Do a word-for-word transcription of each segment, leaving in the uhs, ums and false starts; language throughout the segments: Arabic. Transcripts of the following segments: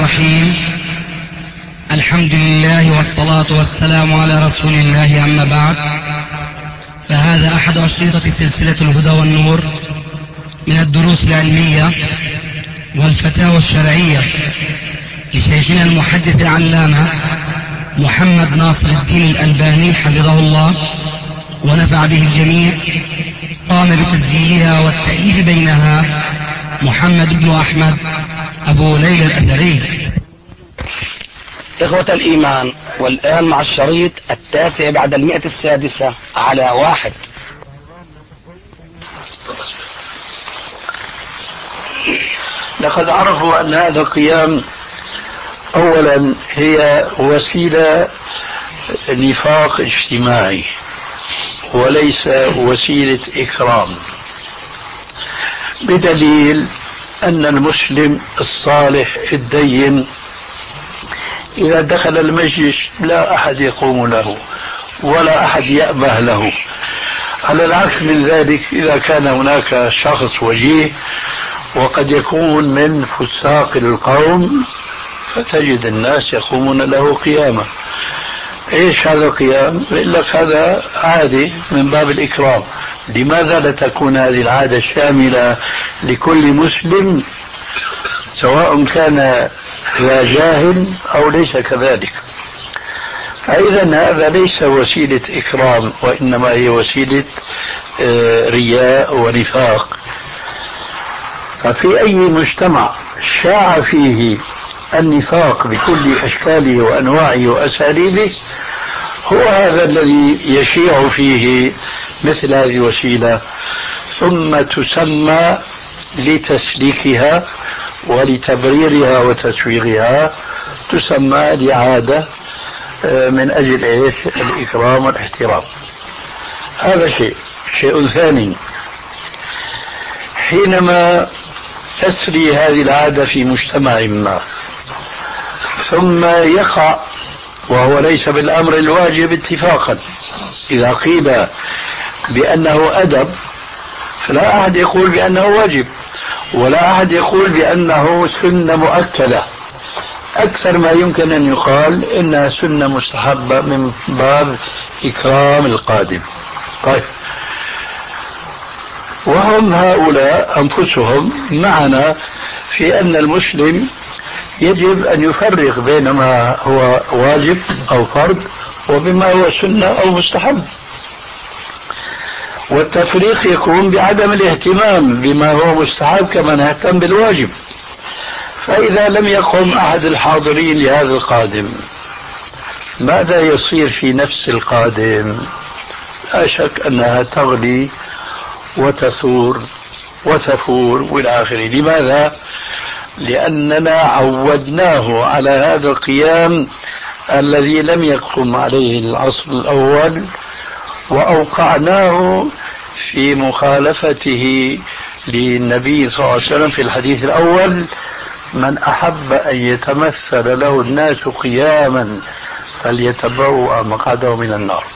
الرحيم. الحمد لله والصلاة والسلام على رسول الله، أما بعد، فهذا أحد أشرطة سلسلة الهدى والنور من الدروس العلمية والفتاوى الشرعية لشيخنا المحدث العلامة محمد ناصر الدين الألباني حفظه الله ونفع به الجميع. قام بتسجيلها والتأليف بينها محمد بن أحمد أبو ليلى الأثري. إخوة الإيمان، والآن مع الشريط التاسع بعد المئة السادسة على واحد. لقد عرفوا أن هذا القيام أولا هي وسيلة نفاق اجتماعي وليس وسيلة إكرام، بدليل أن المسلم الصالح الدين إذا دخل المجلس لا أحد يقوم له ولا أحد يأبه له. على العكس من ذلك، إذا كان هناك شخص وجيه وقد يكون من فساق القوم فتجد الناس يقومون له قياما. ايش هذا القيام؟ يقول لك هذا عادي من باب الإكرام. لماذا لا تكون هذه العادة شاملة لكل مسلم سواء كان ذا جاهل أو ليس كذلك؟ فإذا هذا ليس وسيلة إكرام، وإنما هي وسيلة رياء ونفاق. ففي أي مجتمع شاع فيه النفاق بكل أشكاله وأنواعه وأساليبه هو هذا الذي يشيع فيه مثل هذه الوسيلة، ثم تسمى لتسليكها ولتبريرها وتسويغها تسمى لعادة من أجل إيش؟ الإكرام والاحترام. هذا شيء. شيء ثاني، حينما تسري هذه العادة في مجتمع ما ثم يقع، وهو ليس بالأمر الواجب اتفاقا، إذا قيل بأنه أدب فلا أحد يقول بأنه واجب ولا أحد يقول بأنه سنة مؤكدة. أكثر ما يمكن أن يقال إنها سنة مستحبة من باب إكرام القادم. طيب، وهم هؤلاء أنفسهم معنا في أن المسلم يجب أن يفرق بين ما هو واجب أو فرض وبما هو سنة أو مستحب، والتفريق يكون بعدم الاهتمام بما هو مستحب كما نهتم بالواجب. فإذا لم يقم أحد الحاضرين لهذا القادم ماذا يصير في نفس القادم؟ لا شك أنها تغلي وتثور وتفور والى اخره. لماذا؟ لأننا عودناه على هذا القيام الذي لم يقم عليه العصر الأول، وأوقعناه في مخالفته للنبي صلى الله عليه وسلم في الحديث الأول: من أحب أن يتمثل له الناس قياما فليتبوأ مقعده من النار.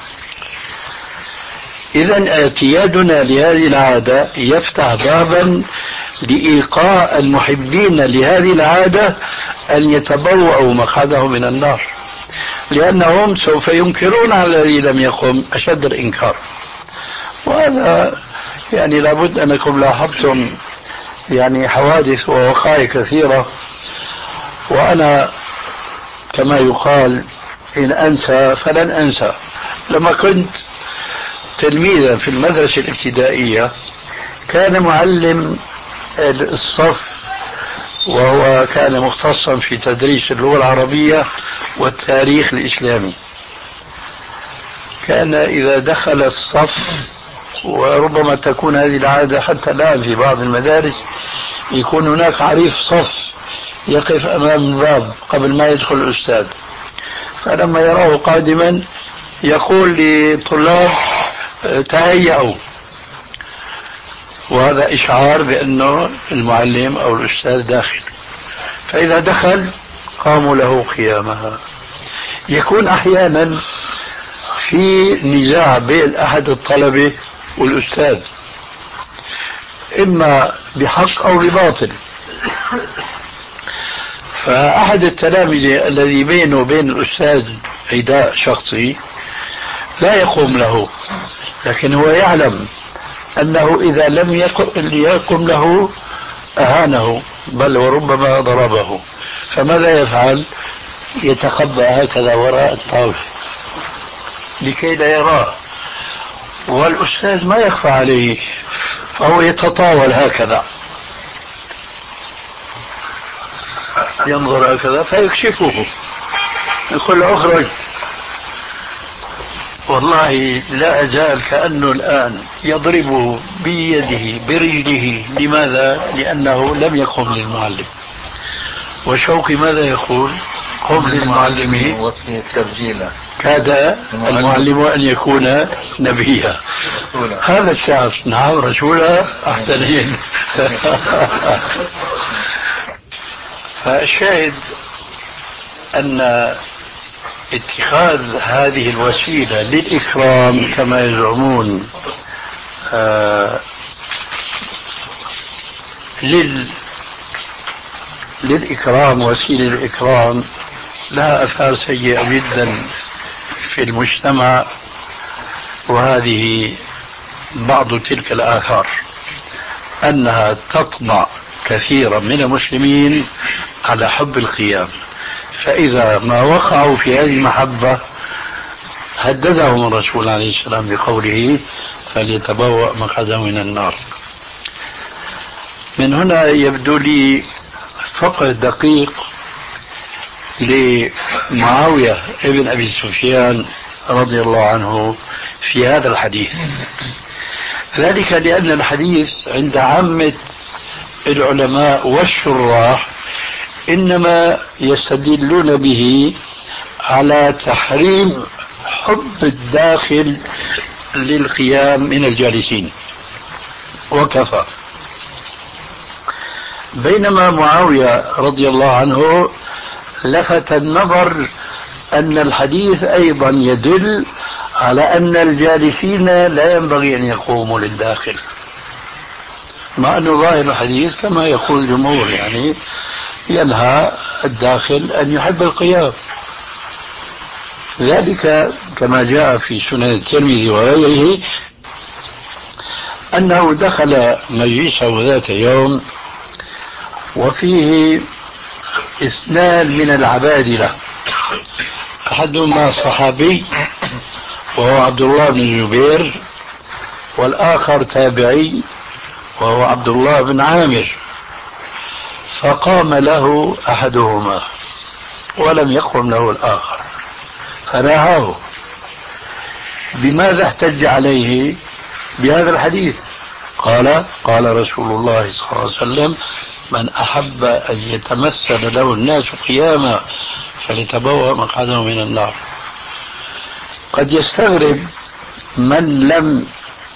إذن اعتيادنا لهذه العادة يفتح بابا لإيقاع المحبين لهذه العادة أن يتبوأوا مقعده من النار، لأنهم سوف ينكرون على الذي لم يقم أشد الإنكار. وهذا يعني لابد أنكم لاحظتم يعني حوادث ووقائع كثيرة. وأنا كما يقال إن أنسى فلن أنسى. لما كنت تلميذا في المدرسة الابتدائية كان معلم الصف، وهو كان مختصا في تدريس اللغة العربية والتاريخ الإسلامي، كان إذا دخل الصف، وربما تكون هذه العادة حتى الآن في بعض المدارس، يكون هناك عريف صف يقف أمام الباب قبل ما يدخل الأستاذ، فلما يراه قادما يقول للطلاب: تهيئوا، وهذا إشعار بأنه المعلم أو الأستاذ داخل. فإذا دخل قاموا له قيامها. يكون أحيانا في نزاع بين أحد الطلبة والأستاذ، إما بحق أو بباطل، فأحد التلامذة الذي بينه وبين الأستاذ عداء شخصي لا يقوم له، لكن هو يعلم أنه إذا لم يقم له أهانه بل وربما ضربه، فماذا يفعل؟ يتخبأ هكذا وراء الطاولة لكي لا يراه، والأستاذ ما يخفى عليه، فهو يتطاول هكذا ينظر هكذا فيكشفه، يقول له اخرج. والله لا أزال كأنه الآن يضربه بيده برجله. لماذا؟ لأنه لم يقم للمعلم. وشوقي ماذا يقول؟ قم للمعلم وفي تبجيلا كاد المعلم أن يكون نبيا. هذا الشعر. نعم رسولا أحسنين. فالشاهد أن اتخاذ هذه الوسيلة للإكرام كما يزعمون آه لل للإكرام وسيلة الإكرام لها آثار سيئة جدا في المجتمع، وهذه بعض تلك الآثار أنها تطبع كثيرا من المسلمين على حب القيام، فإذا ما وقعوا في هذه المحبة هددهم الرسول عليه السلام بقوله فليتبوأ مقعده من النار. من هنا يبدو لي فقه دقيق لمعاوية ابن أبي سفيان رضي الله عنه في هذا الحديث، ذلك لأن الحديث عند عامة العلماء والشراح إنما يستدلون به على تحريم حب الداخل للقيام من الجالسين وكفى، بينما معاوية رضي الله عنه لفت النظر أن الحديث أيضا يدل على أن الجالسين لا ينبغي أن يقوموا للداخل، مع أن ظاهر الحديث كما يقول الجمهور يعني ينهى الداخل أن يحب القيام. ذلك كما جاء في سنن الترمذي وغيره أنه دخل مجلسه ذات يوم وفيه اثنان من العبادلة، أحدهما صحابي وهو عبد الله بن الزبير، والآخر تابعي وهو عبد الله بن عامر، فقام له أحدهما ولم يقم له الآخر فنهاه. بماذا احتج عليه؟ بهذا الحديث. قال قال رسول الله صلى الله عليه وسلم من أحب أن يتمثل له الناس قياما فليتبوأ مقعده من النار. قد يستغرب من لم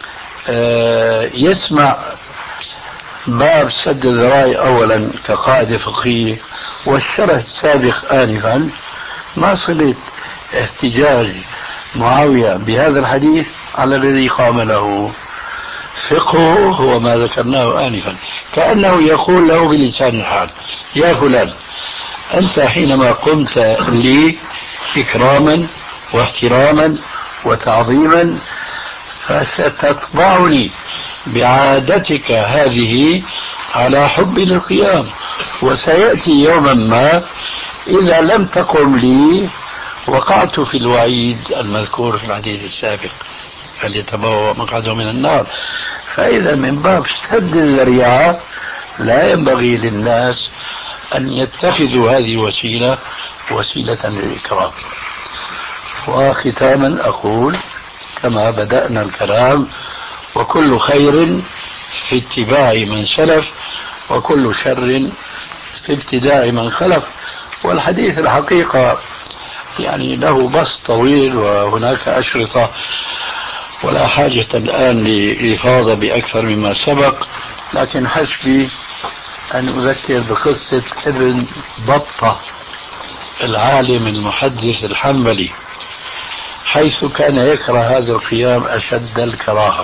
يسمع باب سد الذرائع أولا كقاعدة فقهية والشرح السابق آنفا، ما صلة احتجاج معاوية بهذا الحديث على الذي قام له؟ فقهه هو ما ذكرناه آنفا، كأنه يقول له بلسان الحال يا فلان أنت حينما قمت لي إكراما واحتراما وتعظيما فستطبعني بعادتك هذه على حب للقيام، وسيأتي يوما ما إذا لم تقم لي وقعت في الوعيد المذكور في الحديث السابق فليتبوأ مقعده من النار. فإذا من باب سد الذريعة لا ينبغي للناس أن يتخذوا هذه الوسيلة وسيلة للإكرام. وختاما أقول كما بدأنا الكلام وكل خير في اتباع من سلف وكل شر في ابتداع من خلف. والحديث الحقيقة يعني له بسط طويل وهناك أشرطة ولا حاجة الآن لإفاضة بأكثر مما سبق، لكن حسبي أن أذكر بقصة ابن بطة العالم المحدث الحنبلي، حيث كان يكره هذا القيام أشد الكراهة،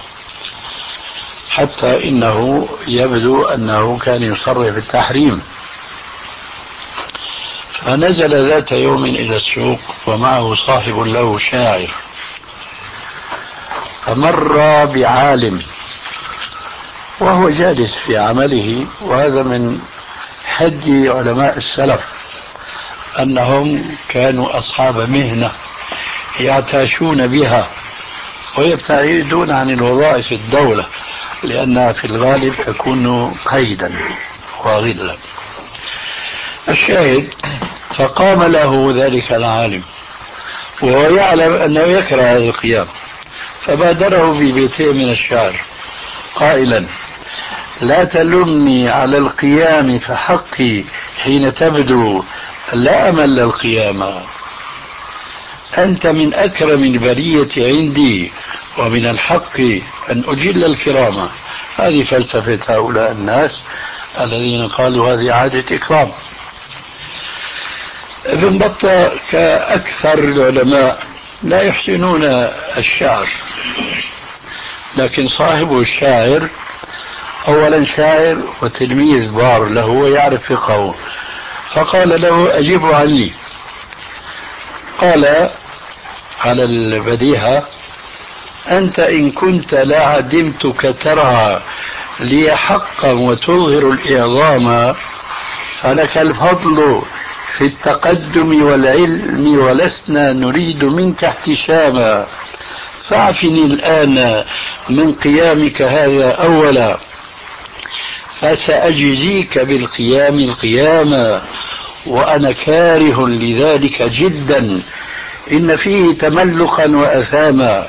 حتى إنه يبدو أنه كان يصرح بالتحريم. فنزل ذات يوم إلى السوق ومعه صاحب له شاعر، فمر بعالم وهو جالس في عمله. وهذا من حد علماء السلف أنهم كانوا أصحاب مهنة يعتاشون بها ويبتعدون عن الوظائف الدولة، لأنها في الغالب تكون قيدا وغلا. الشاهد فقام له ذلك العالم وهو يعلم أنه يكره هذا القيام، فبادره ببيتين من الشعر قائلا: لا تلمني على القيام فحقي حين تبدو لا أمل القيامة، أنت من أكرم البرية عندي ومن الحق أن أجل الكرامة. هذه فلسفة هؤلاء الناس الذين قالوا هذه عادة إكرام. ابن بطة كأكثر العلماء لا يحسنون الشعر، لكن صاحبه الشاعر أولا شاعر وتلميذ بار له ويعرف فقهه، فقال له: أجب عني. قال على البديهة: أنت إن كنت لا عدمتك ترى لي حقا وتظهر الإعظام، فلك الفضل في التقدم والعلم ولسنا نريد منك احتشاما، فاعفني الآن من قيامك هذا أولا، فسأجزيك بالقيام القيامة، وأنا كاره لذلك جدا، إن فيه تملقا وأثاما.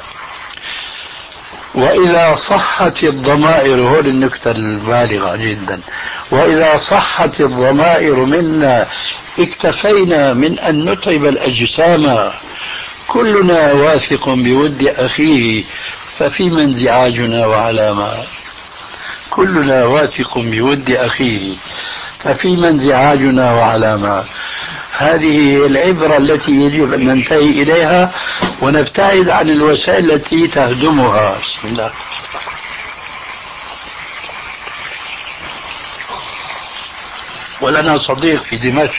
وإذا صحت الضمائر، هو النكتة البالغة جدا، وإذا صحت الضمائر منا اكتفينا من أن نتعب الأجسام، كلنا واثق بود أخيه ففيما انزعاجنا وعلاما. كلنا واثق بود أخيه ففيما انزعاجنا وعلاما. هذه العبرة التي يجب أن ننتهي إليها ونبتعد عن الوسائل التي تهدمها. بسم الله. ولنا صديق في دمشق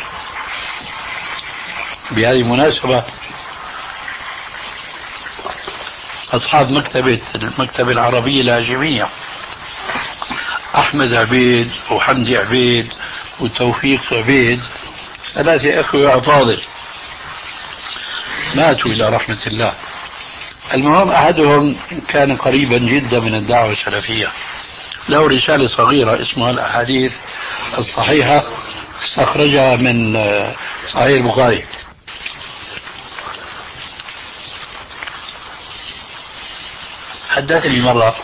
بهذه المناسبة، أصحاب مكتبة المكتبة العربية الهاشمية، أحمد عبيد وحمدي عبيد وتوفيق عبيد، ثلاثة أخوة أفاضل ماتوا إلى رحمة الله. المهم أحدهم كان قريبا جدا من الدعوة السلفية، له رسالة صغيرة اسمها الأحاديث الصحيحة، استخرجها من صحيح البخاري. حدثني مرة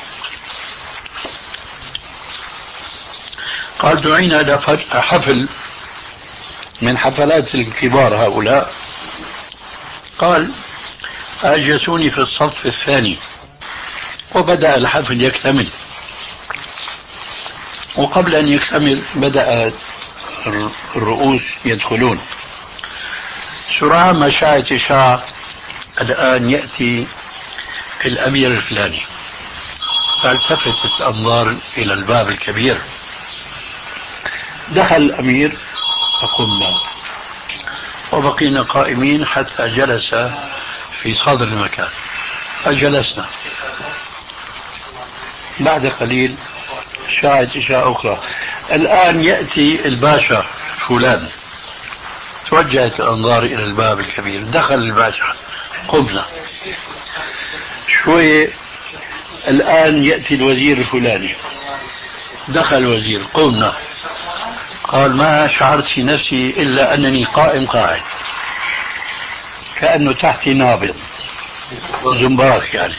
قال: دعينا إلى حفل من حفلات الكبار هؤلاء، قال: فأجلسوني في الصف الثاني، وبدأ الحفل يكتمل، وقبل أن يكتمل بدأ الرؤوس يدخلون. سرعان ما شاعت إشاعة: الآن يأتي الأمير الفلاني. فالتفتت الأنظار إلى الباب الكبير، دخل الأمير فقمنا، وبقينا قائمين حتى جلس في صدر المكان، فجلسنا. بعد قليل شاعت إشاعة أخرى: الآن يأتي الباشا فلان. توجهت الأنظار إلى الباب الكبير، دخل الباشا، قمنا. شوية: الآن يأتي الوزير الفلاني. دخل الوزير، قمنا. قال: ما شعرت في نفسي إلا أنني قائم قاعد، كأنه تحتي نابض زنباخ يعني.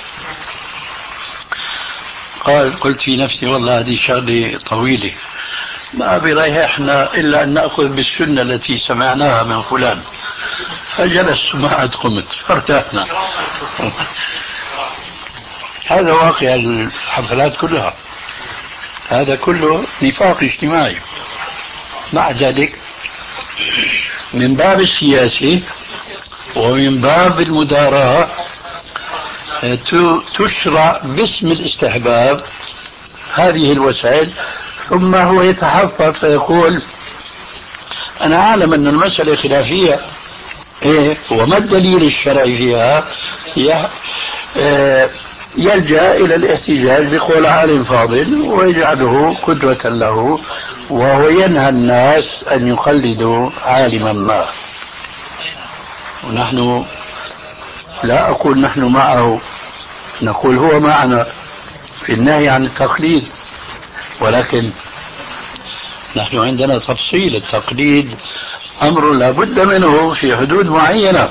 قال: قلت في نفسي والله هذه شغلة طويلة، ما بريحنا إلا أن نأخذ بالسنة التي سمعناها من فلان. فجلست ما عاد قمت، فارتحنا. هذا واقع الحفلات كلها، هذا كله نفاق اجتماعي. مع ذلك من باب السياسة ومن باب المداراة تشرع باسم الاستحباب هذه الوسائل، ثم هو يتحفظ فيقول: أنا أعلم أن المسألة خلافية، إيه وما الدليل الشرعي فيها؟ يلجأ إلى الاحتجاج بقول عالم فاضل ويجعله قدوة له، وهو ينهى الناس أن يقلدوا عالما ما. ونحن لا أقول نحن معه، نقول هو معنا في النهي عن التقليد، ولكن نحن عندنا تفصيل. التقليد أمر لا بد منه في حدود معينة،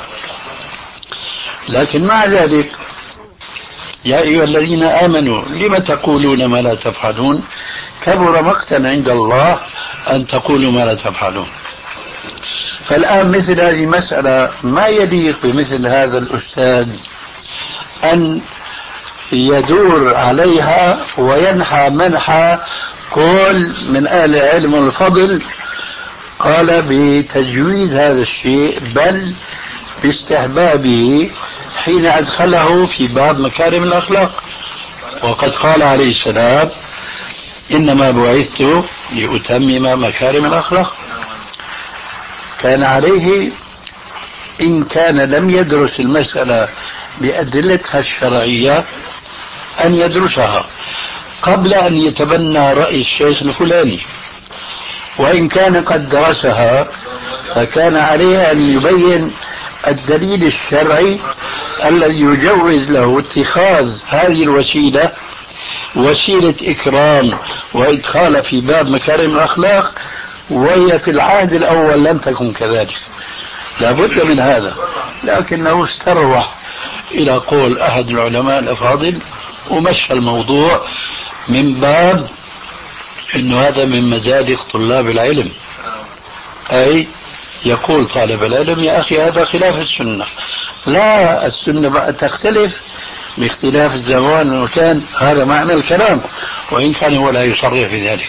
لكن مع ذلك يا أيها الذين آمنوا لم تقولون ما لا تفعلون كبر مقتا عند الله أن تقولوا ما لا تفعلون. فالآن مثل هذه مسألة ما يليق بمثل هذا الأستاذ أن يدور عليها وينحى منحى كل من أهل العلم والفضل قال بتجويز هذا الشيء، بل باستحبابه حين أدخله في باب مكارم الأخلاق. وقد قال عليه السلام إنما بعثت لأتمم مكارم الأخلاق. كان عليه إن كان لم يدرس المسألة بأدلتها الشرعية أن يدرسها قبل أن يتبنى رأي الشيخ الفلاني، وإن كان قد درسها فكان عليه أن يبين الدليل الشرعي الذي يجوز له اتخاذ هذه الوسيلة وسيلة إكرام وإدخال في باب مكارم الأخلاق، وهي في العهد الأول لم تكن كذلك. لا بد من هذا، لكنه استروح إلى قول أحد العلماء الأفاضل ومشى الموضوع من باب إنه هذا من مزادق طلاب العلم، أي يقول طالب العلم يا أخي هذا خلاف السنة. لا، السنة بقى تختلف باختلاف الزمان والمكان، هذا معنى الكلام، وإن كان هو لا يصرح في ذلك.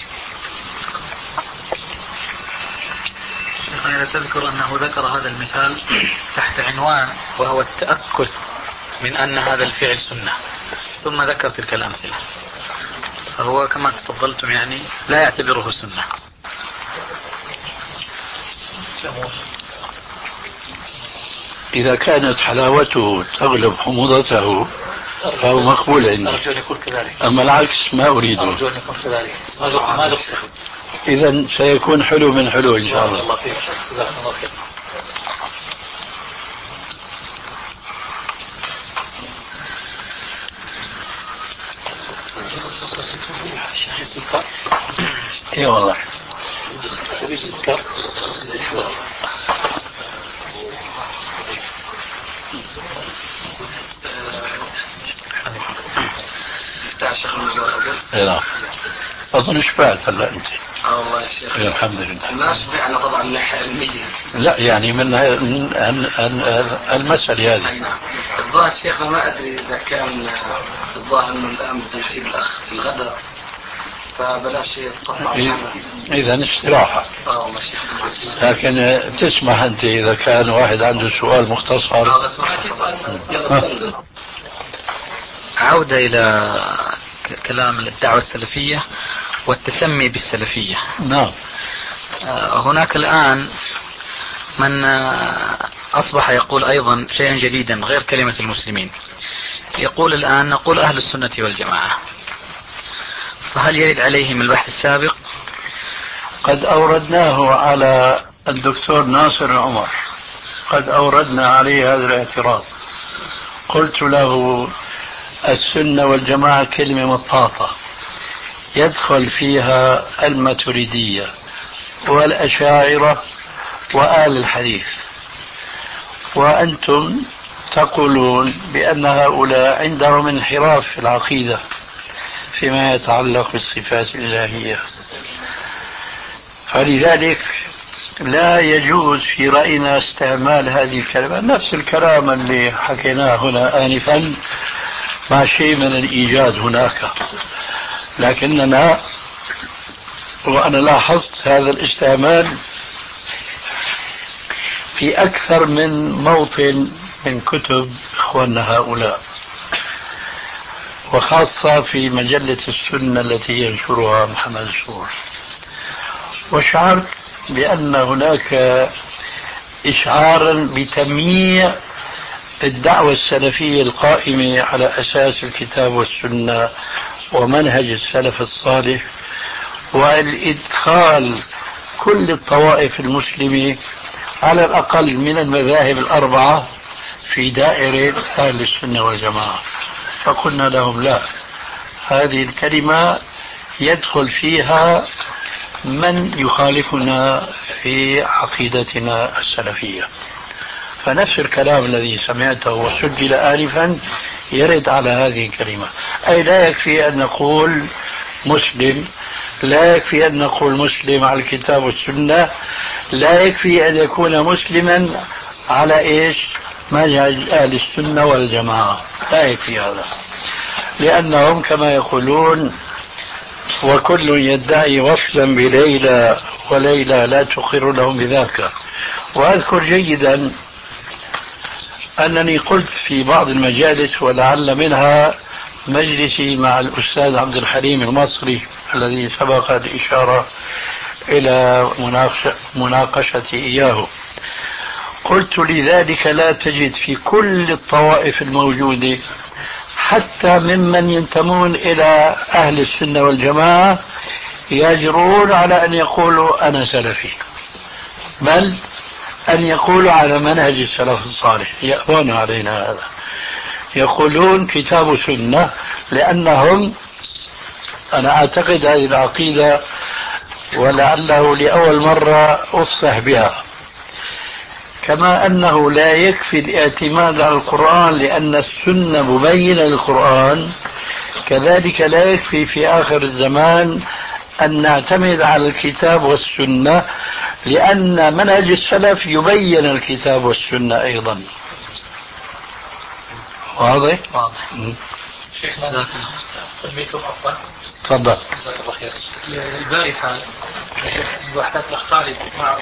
شيخنا تذكر أنه ذكر هذا المثال تحت عنوان وهو التأكد من أن هذا الفعل سنة، ثم ذكر تلك الأمثلة، فهو كما تفضلتم يعني لا يعتبره سنة. إذا كانت حلاوته تغلب حموضته فهو مقبول عندي، أرجو أن يكون كذلك. أما العكس ما أريده. أرجو أن يكون كذلك. ما دقت. إذا سيكون حلو من حلو إن شاء الله. الله فيك. جزاك الله خير. اي والله. نعم. أظن شبعت هلا أنت. اه والله يا شيخ. الحمد لله. ما شبعنا طبعا من الناحية العلمية. لا يعني من المسألة هذه. الظاهر شيخنا ما أدري إذا كان الظاهر إنه الآن بنجيب الأخ الغداء فبلاش يتقطع. إذا استراحة. اه والله شيخ. لكن تسمح أنت إذا كان واحد عنده سؤال مختصر. اه بس عودة إلى كلام الدعوة السلفية والتسمي بالسلفية. نعم. هناك الآن من أصبح يقول أيضا شيئا جديدا غير كلمة المسلمين، يقول الآن نقول أهل السنة والجماعة، فهل يرد عليهم البحث السابق؟ قد أوردناه على الدكتور ناصر العمر، قد أوردنا عليه هذا الاعتراض. قلت له السنة والجماعة كلمة مطاطة يدخل فيها الماتريدية والأشاعرة وآل الحديث، وأنتم تقولون بأن هؤلاء عندهم انحراف في العقيدة فيما يتعلق بالصفات الإلهية، فلذلك لا يجوز في رأينا استعمال هذه الكلمة. نفس الكلام اللي حكيناه هنا آنفا مع شيء من الإيجاد هناك، لكننا وأنا لاحظت هذا الاستعمال في أكثر من موطن من كتب إخواننا هؤلاء، وخاصة في مجلة السنة التي ينشرها محمد سور. وشعرت بأن هناك إشعارا بتمييع الدعوة السلفية القائمة على أساس الكتاب والسنة ومنهج السلف الصالح، والإدخال كل الطوائف المسلمة على الأقل من المذاهب الأربعة في دائرة أهل السنة والجماعة. فقلنا لهم لا، هذه الكلمة يدخل فيها من يخالفنا في عقيدتنا السلفية. فنفس الكلام الذي سمعته وسجل آنفا يرد على هذه الكلمة، أي لا يكفي أن نقول مسلم، لا يكفي أن نقول مسلم على الكتاب والسنة، لا يكفي أن يكون مسلما على إيش؟ منهج أهل السنة والجماعة، لا يكفي هذا، لأنهم كما يقولون وكل يدعي وصلا بليلى وليلى لا تقر لهم بذاك. وأذكر جيدا أنني قلت في بعض المجالس، ولعل منها مجلسي مع الأستاذ عبد الحليم المصري الذي سبق الإشارة إلى مناقشتي إياه، قلت لذلك لا تجد في كل الطوائف الموجودة حتى ممن ينتمون إلى أهل السنة والجماعة يجرون على أن يقولوا أنا سلفي، بل أن يقولوا على منهج السلف الصالح، يأبون علينا هذا، يقولون كتاب سنة، لأنهم أنا أعتقد هذه العقيدة ولعله لأول مرة أفصح بها، كما أنه لا يكفي الاعتماد على القرآن لأن السنة مبينة للقرآن، كذلك لا يكفي في آخر الزمان أن نعتمد على الكتاب والسنة لأن منهج السلف يبين الكتاب والسنة أيضا. واضح؟ واضح. شيخنا جزاك الله خير. تفضل. جزاك الله خير. البارحة وحدات الأخ خالد مع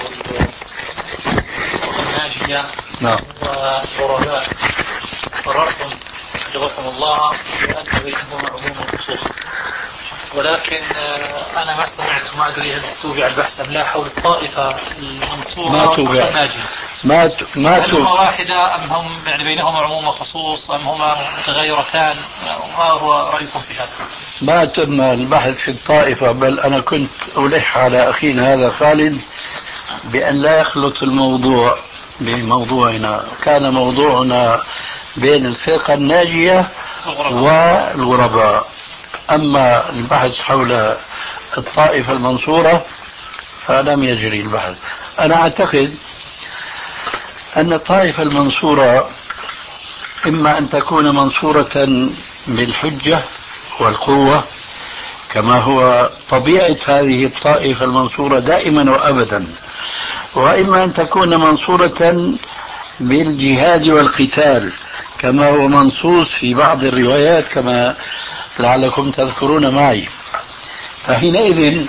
الناجية نعم والغرباء قررتم حفظكم الله بأن بينهما عموم الخصوص، ولكن أنا ما سمعت، ما أدري هل توبع البحث أم لا حول الطائفة المنصورة والناجية. ما ما هل هما واحدة أم هم يعني بينهما عموم وخصوص أم هما متغيرتان؟ ما هو رأيكم في هذا؟ ما تم البحث في الطائفة، بل أنا كنت ألح على أخينا هذا خالد بأن لا يخلط الموضوع بموضوعنا. كان موضوعنا بين الفرقة الناجية والغرباء، أما البحث حول الطائفة المنصورة فلم يجري البحث. أنا أعتقد أن الطائفة المنصورة إما أن تكون منصورة بالحجة والقوة كما هو طبيعة هذه الطائفة المنصورة دائما وأبدا، وإما أن تكون منصورة بالجهاد والقتال كما هو منصوص في بعض الروايات كما لعلكم تذكرون معي. فحينئذ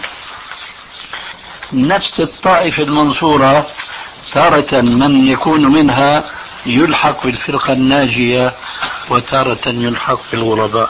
نفس الطائفة المنصورة تارة من يكون منها يلحق بالفرقة الناجية وتارة يلحق بالغرباء.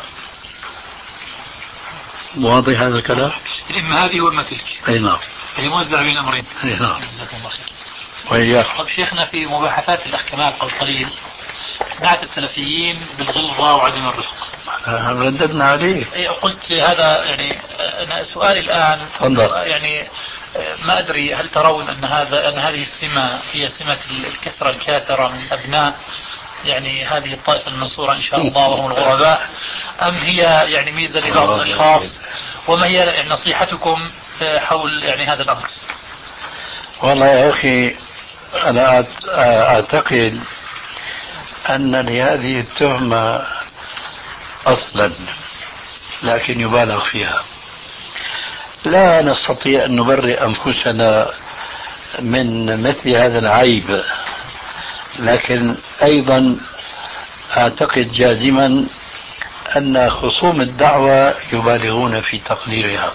واضح هذا الكلام؟ إما هذه وإما تلك. أي نعم. اللي موزع بين أمرين. أي نعم. جزاكم الله خير. وإياك. طب شيخنا في مباحثات الأخ كمال قبل قليل نعت السلفيين بالغلظة وعدم الرفق. رددنا عليه. أي قلت هذا يعني أنا سؤالي الآن فضل. يعني ما أدري هل ترون أن هذا أن هذه السمة هي سمة الكثرة الكاثرة من أبناء يعني هذه الطائفة المنصورة إن شاء الله وهم الغرباء، أم هي يعني ميزة لبعض الأشخاص؟ وما هي يعني نصيحتكم حول يعني هذا الأمر؟ والله يا أخي أنا أعتقد أن لهذه التهمة أصلا لكن يبالغ فيها. لا نستطيع أن نبرئ أنفسنا من مثل هذا العيب، لكن أيضا أعتقد جازما أن خصوم الدعوة يبالغون في تقديرها،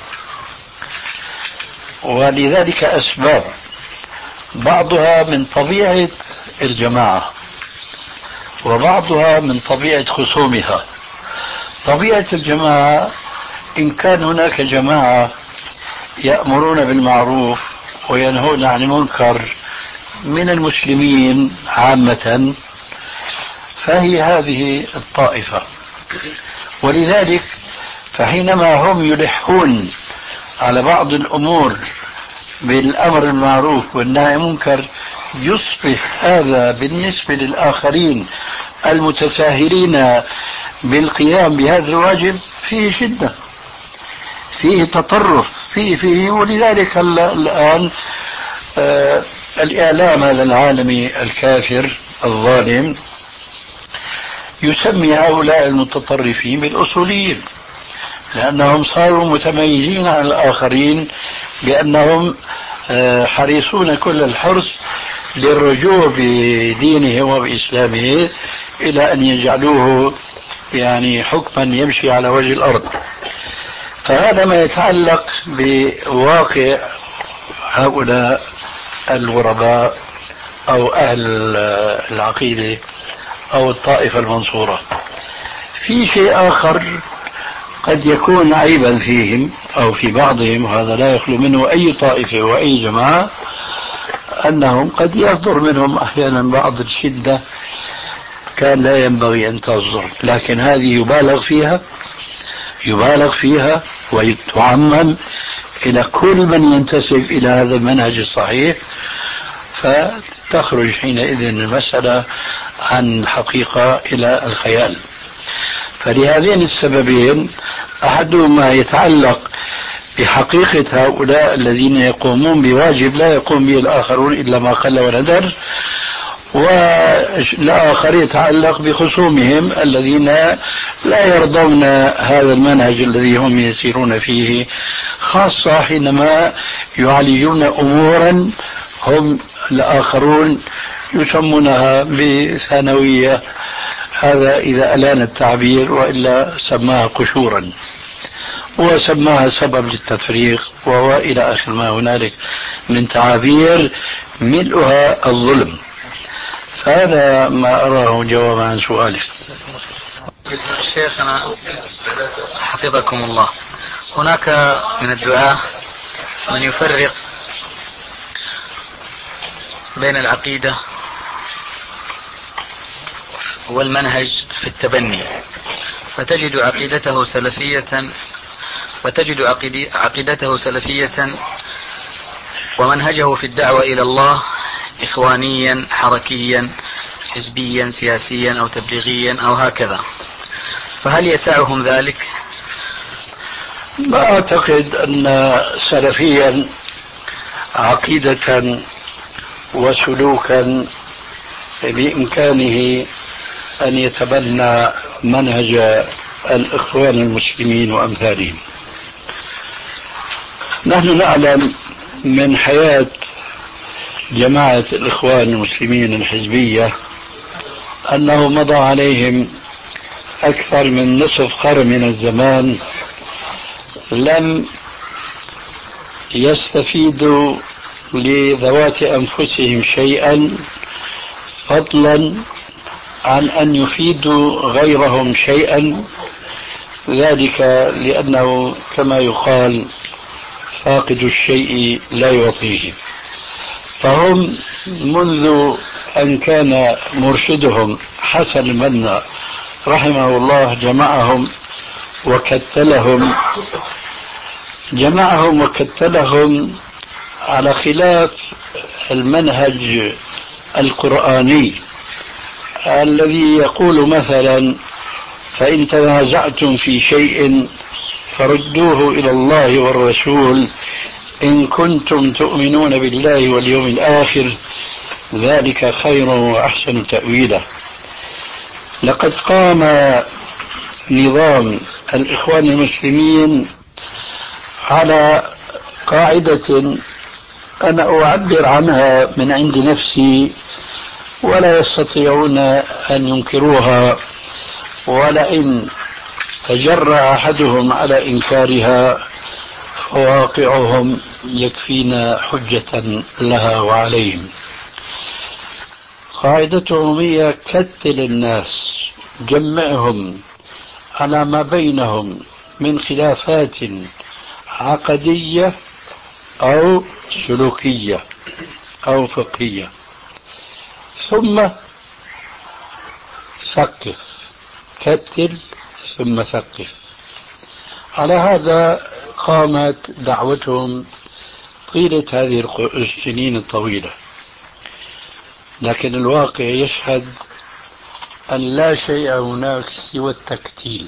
ولذلك أسباب بعضها من طبيعة الجماعة وبعضها من طبيعة خصومها. طبيعة الجماعة إن كان هناك جماعة يأمرون بالمعروف وينهون عن المنكر من المسلمين عامة فهي هذه الطائفة. ولذلك فحينما هم يلحون على بعض الأمور بالأمر المعروف والنهي عن المنكر يصبح هذا بالنسبة للآخرين المتساهلين بالقيام بهذا الواجب فيه شدة، فيه تطرف، فيه فيه ولذلك الآن آه الإعلام هذا العالمي الكافر الظالم يسمي هؤلاء المتطرفين بالأصوليين، لأنهم صاروا متميزين عن الآخرين بأنهم حريصون كل الحرص للرجوع بدينهم وبإسلامه إلى أن يجعلوه يعني حكما يمشي على وجه الأرض. فهذا ما يتعلق بواقع هؤلاء الغرباء أو أهل العقيدة أو الطائفة المنصورة. في شيء آخر قد يكون عيبا فيهم أو في بعضهم، هذا لا يخلو منه أي طائفة وأي جماعة، أنهم قد يصدر منهم أحيانا بعض الشدة كان لا ينبغي أن تصدر، لكن هذه يبالغ فيها يبالغ فيها ويتعمم إلى كل من ينتسب إلى هذا المنهج الصحيح، فتخرج حينئذ المسألة عن الحقيقة إلى الخيال. فلهذين السببين أحدهما يتعلق بحقيقة هؤلاء الذين يقومون بواجب لا يقوم به الآخرون إلا ما قل وندر، والآخر يتعلق بخصومهم الذين لا يرضون هذا المنهج الذي هم يسيرون فيه، خاصة حينما يعالجون أمورا هم الآخرون يسمونها بثانوية، هذا إذا ألان التعبير، وإلا سماها قشورا وسماها سبب للتفريق وإلى آخر ما هنالك من تعابير ملؤها الظلم. هذا ما أراه جوابا عن سؤالك. شيخنا حفظكم الله، هناك من الدعاة من يفرق بين العقيدة والمنهج في التبني، فتجد عقيدته سلفية فتجد عقيدته سلفية ومنهجه في الدعوة إلى الله إخوانيا حركيا حزبيا سياسيا أو تبليغيا أو هكذا، فهل يسعهم ذلك؟ ما أعتقد أن سلفيا عقيدة وسلوكا بإمكانه أن يتبنى منهج الإخوان المسلمين وأمثالهم. نحن نعلم من حياة جماعة الإخوان المسلمين الحزبية أنه مضى عليهم أكثر من نصف قرن من الزمان لم يستفيدوا لذوات أنفسهم شيئا، فضلا عن أن يفيدوا غيرهم شيئا، ذلك لأنه كما يقال فاقد الشيء لا يعطيه. فهم منذ أن كان مرشدهم حسن البنا رحمه الله جمعهم وكتلهم جمعهم وكتلهم على خلاف المنهج القرآني الذي يقول مثلا: فإن تنازعتم في شيء فردوه إلى الله والرسول إن كنتم تؤمنون بالله واليوم الآخر ذلك خير وأحسن تأويلا. لقد قام نظام الإخوان المسلمين على قاعدة أنا أعبر عنها من عند نفسي ولا يستطيعون أن ينكروها، ولئن تجرأ أحدهم على إنكارها فواقعهم يكفينا حجة لها وعليهم. قاعدتهم هي كتل الناس، جمعهم على ما بينهم من خلافات عقدية أو سلوكية أو فقهية، ثم ثقف، كتل ثم ثقف. على هذا قامت دعوتهم طيلة هذه السنين الطويلة، لكن الواقع يشهد أن لا شيء هناك سوى التكتيل،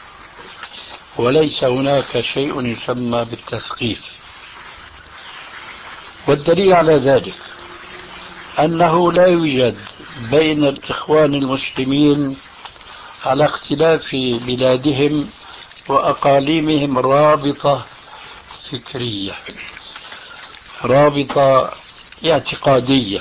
وليس هناك شيء يسمى بالتثقيف. والدليل على ذلك أنه لا يوجد بين الإخوان المسلمين على اختلاف بلادهم وأقاليمهم رابطة فكرية، رابطة اعتقادية،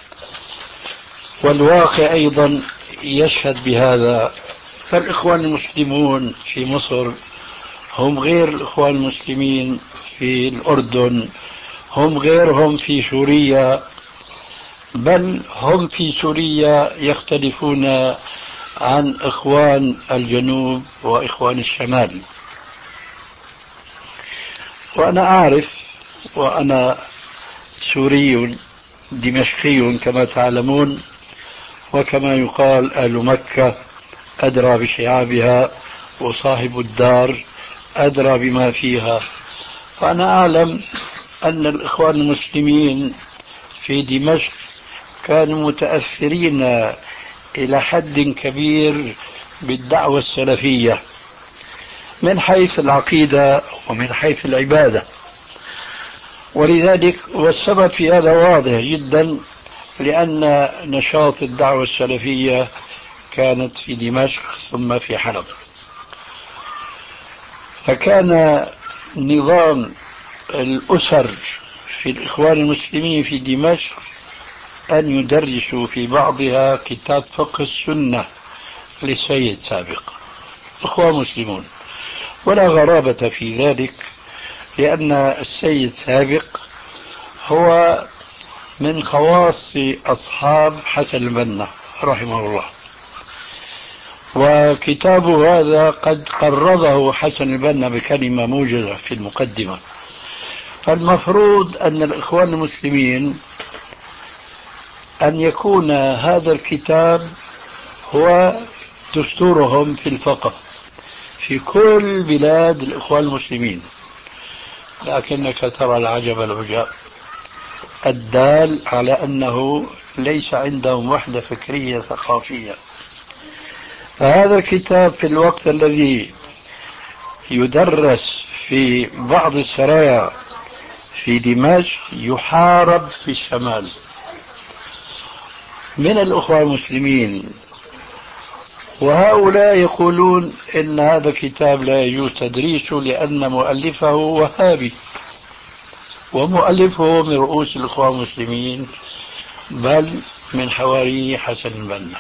والواقع أيضا يشهد بهذا. فالإخوان المسلمون في مصر هم غير الإخوان المسلمين في الأردن، هم غيرهم في سوريا، بل هم في سوريا يختلفون عن إخوان الجنوب وإخوان الشمال. وأنا أعرف، وأنا سوري دمشقي كما تعلمون، وكما يقال أهل مكة أدرى بشعابها وصاحب الدار أدرى بما فيها. فأنا أعلم أن الإخوان المسلمين في دمشق كانوا متأثرين إلى حد كبير بالدعوة السلفية من حيث العقيدة ومن حيث العبادة، ولذلك والسبب في هذا واضح جدا، لأن نشاط الدعوة السلفية كانت في دمشق ثم في حلب. فكان نظام الأسر في الإخوان المسلمين في دمشق أن يدرسوا في بعضها كتاب فقه السنة للسيد سابق، إخوان مسلمون، ولا غرابة في ذلك، لأن السيد سابق هو من خواص أصحاب حسن البنا رحمه الله، وكتابه هذا قد قرضه حسن البنا بكلمة موجزة في المقدمة. فالمفروض أن الإخوان المسلمين أن يكون هذا الكتاب هو دستورهم في الفقه في كل بلاد الإخوان المسلمين، لكنك ترى العجب العجاب الدال على أنه ليس عندهم وحدة فكرية ثقافية. فهذا الكتاب في الوقت الذي يدرس في بعض السرايا في دمشق يحارب في الشمال من الأخوة المسلمين، وهؤلاء يقولون إن هذا الكتاب لا يجوز تدريسه لأن مؤلفه وهابي، ومؤلفه من رؤوس الأخوة المسلمين بل من حواري حسن البنا.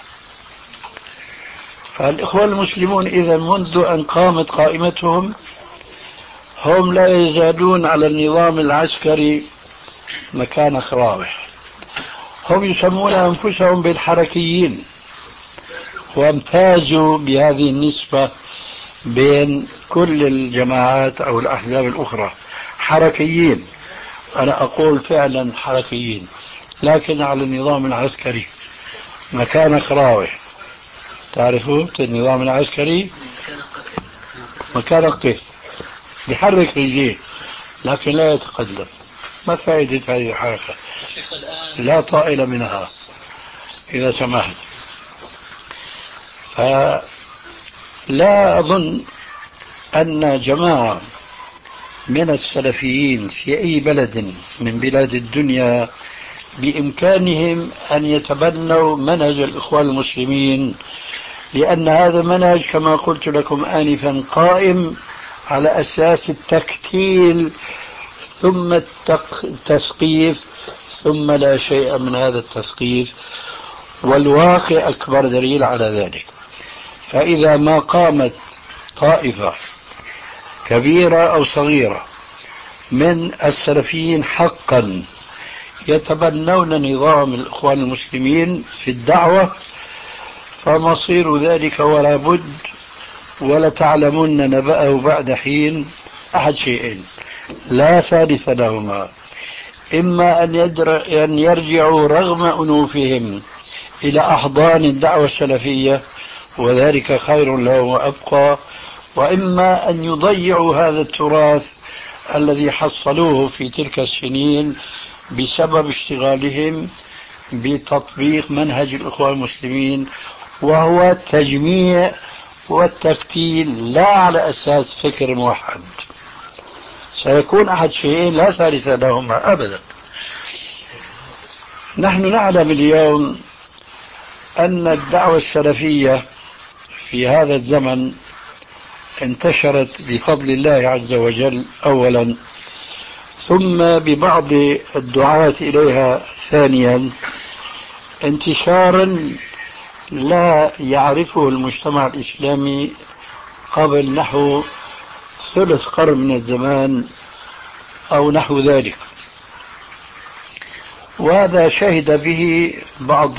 فالإخوة المسلمون إذا منذ أن قامت قائمتهم هم لا يزالون على النظام العسكري مكان خراوح. هم يسمون أنفسهم بالحركيين، وامتازوا بهذه النسبة بين كل الجماعات أو الأحزاب الأخرى، حركيين. أنا أقول فعلا حركيين، لكن على النظام العسكري مكان خراوح. تعرفوا النظام العسكري مكان القف، يحرك رجليه لكن لا يتقدم. ما فائدة هذه الحركة؟ لا طائل منها إذا سمحت. فلا أظن أن جماعة من السلفيين في أي بلد من بلاد الدنيا بإمكانهم أن يتبنوا منهج الإخوان المسلمين، لأن هذا المنهج كما قلت لكم آنفا قائم على أساس التكتيل ثم التثقيف، ثم لا شيء من هذا التثقيف، والواقع أكبر دليل على ذلك. فإذا ما قامت طائفة كبيرة أو صغيرة من السلفيين حقا يتبنون نظام الإخوان المسلمين في الدعوة، فمصير ذلك ولا بد ولا تعلمون نبأه بعد حين أحد شيئين لا ثالث لهما: إما أن, أن يرجعوا رغم أنوفهم إلى أحضان الدعوة السلفية وذلك خير لهم وأبقى، وإما أن يضيعوا هذا التراث الذي حصلوه في تلك السنين بسبب اشتغالهم بتطبيق منهج الإخوان المسلمين، وهو التجميع والتكتيل لا على أساس فكر موحد. سيكون أحد شيئين لا ثالث لهما أبدا. نحن نعلم اليوم أن الدعوة السلفية في هذا الزمن انتشرت بفضل الله عز وجل أولا، ثم ببعض الدعاة إليها ثانيا، انتشارا لا يعرفه المجتمع الإسلامي قبل نحو ثلث قرن من الزمان أو نحو ذلك. وهذا شهد به بعض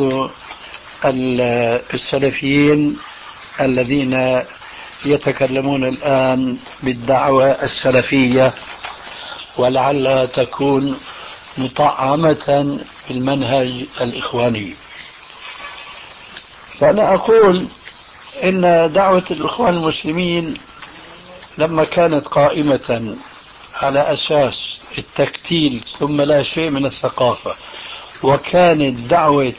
السلفيين الذين يتكلمون الآن بالدعوة السلفية، ولعلها تكون مطعمة بالمنهج الإخواني. فأنا أقول إن دعوة الإخوان المسلمين لما كانت قائمة على أساس التكتيل ثم لا شيء من الثقافة، وكانت دعوة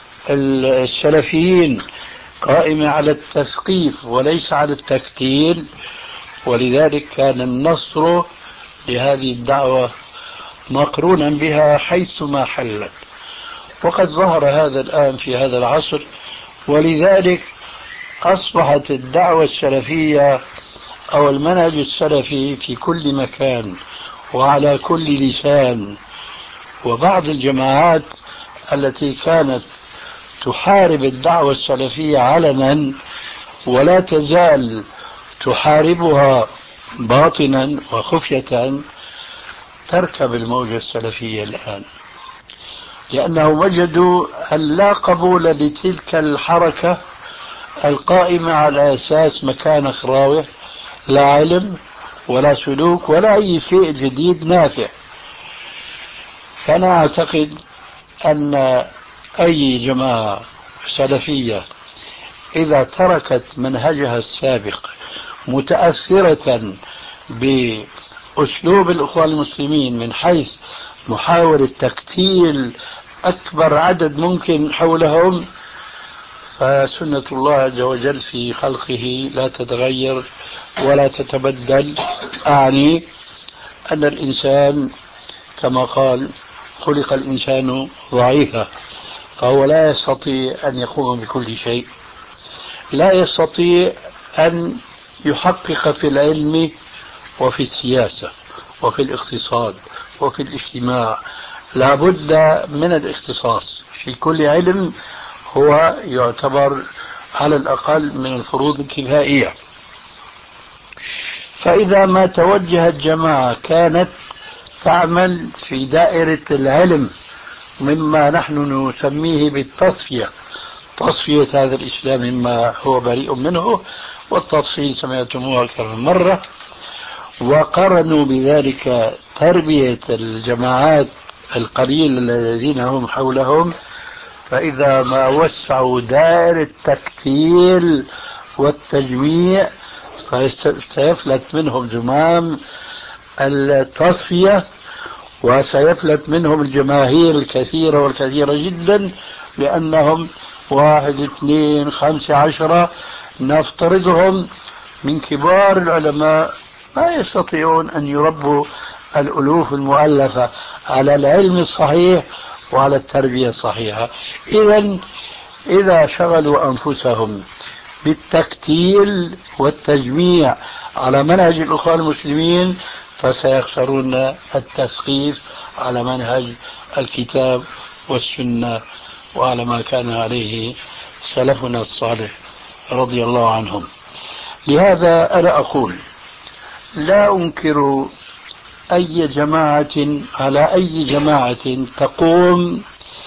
السلفيين قائمة على التثقيف وليس على التكتيل، ولذلك كان النصر لهذه الدعوة مقرونا بها حيثما حلت. وقد ظهر هذا الآن في هذا العصر، ولذلك أصبحت الدعوة السلفية أو المنهج السلفي في كل مكان وعلى كل لسان. وبعض الجماعات التي كانت تحارب الدعوة السلفية علنا ولا تزال تحاربها باطنا وخفية تركب الموجة السلفية الآن، لأنهم وجدوا أن لا قبول لتلك الحركة القائمة على أساس مكان خراوة، لا علم ولا سلوك ولا أي شيء جديد نافع. فأنا أعتقد أن أي جماعة سلفية إذا تركت منهجها السابق متأثرة بأسلوب الإخوان المسلمين من حيث محاولة تكتيل أكبر عدد ممكن حولهم، فسنة الله عز وجل في خلقه لا تتغير ولا تتبدل. أعني أن الإنسان كما قال خلق الإنسان ضعيفا، فهو لا يستطيع أن يقوم بكل شيء، لا يستطيع أن يحقق في العلم وفي السياسة وفي الاقتصاد وفي الاجتماع. لا بد من الاختصاص في كل علم، هو يعتبر على الأقل من الفروض الكفائية. فإذا ما توجهت جماعة كانت تعمل في دائرة العلم مما نحن نسميه بالتصفية، تصفية هذا الإسلام مما هو بريء منه، والتفصيل سمعتموه أكثر من مرة، وقرنوا بذلك تربية الجماعات القليل الذين هم حولهم، فإذا ما وسعوا دائرة التكتيل والتجميع فسيفلت منهم زمام التصفية، وسيفلت منهم الجماهير الكثيرة والكثيرة جدا، لأنهم واحد اثنين خمسة عشرة نفترضهم من كبار العلماء ما يستطيعون أن يربوا الألوف المؤلفة على العلم الصحيح وعلى التربية الصحيحة. إذن إذا شغلوا أنفسهم بالتكتيل والتجميع على منهج الأخوان المسلمين فسيخسرون التثقيف على منهج الكتاب والسنة وعلى ما كان عليه سلفنا الصالح رضي الله عنهم. لهذا أنا أقول لا أنكر أي جماعة على أي جماعة تقوم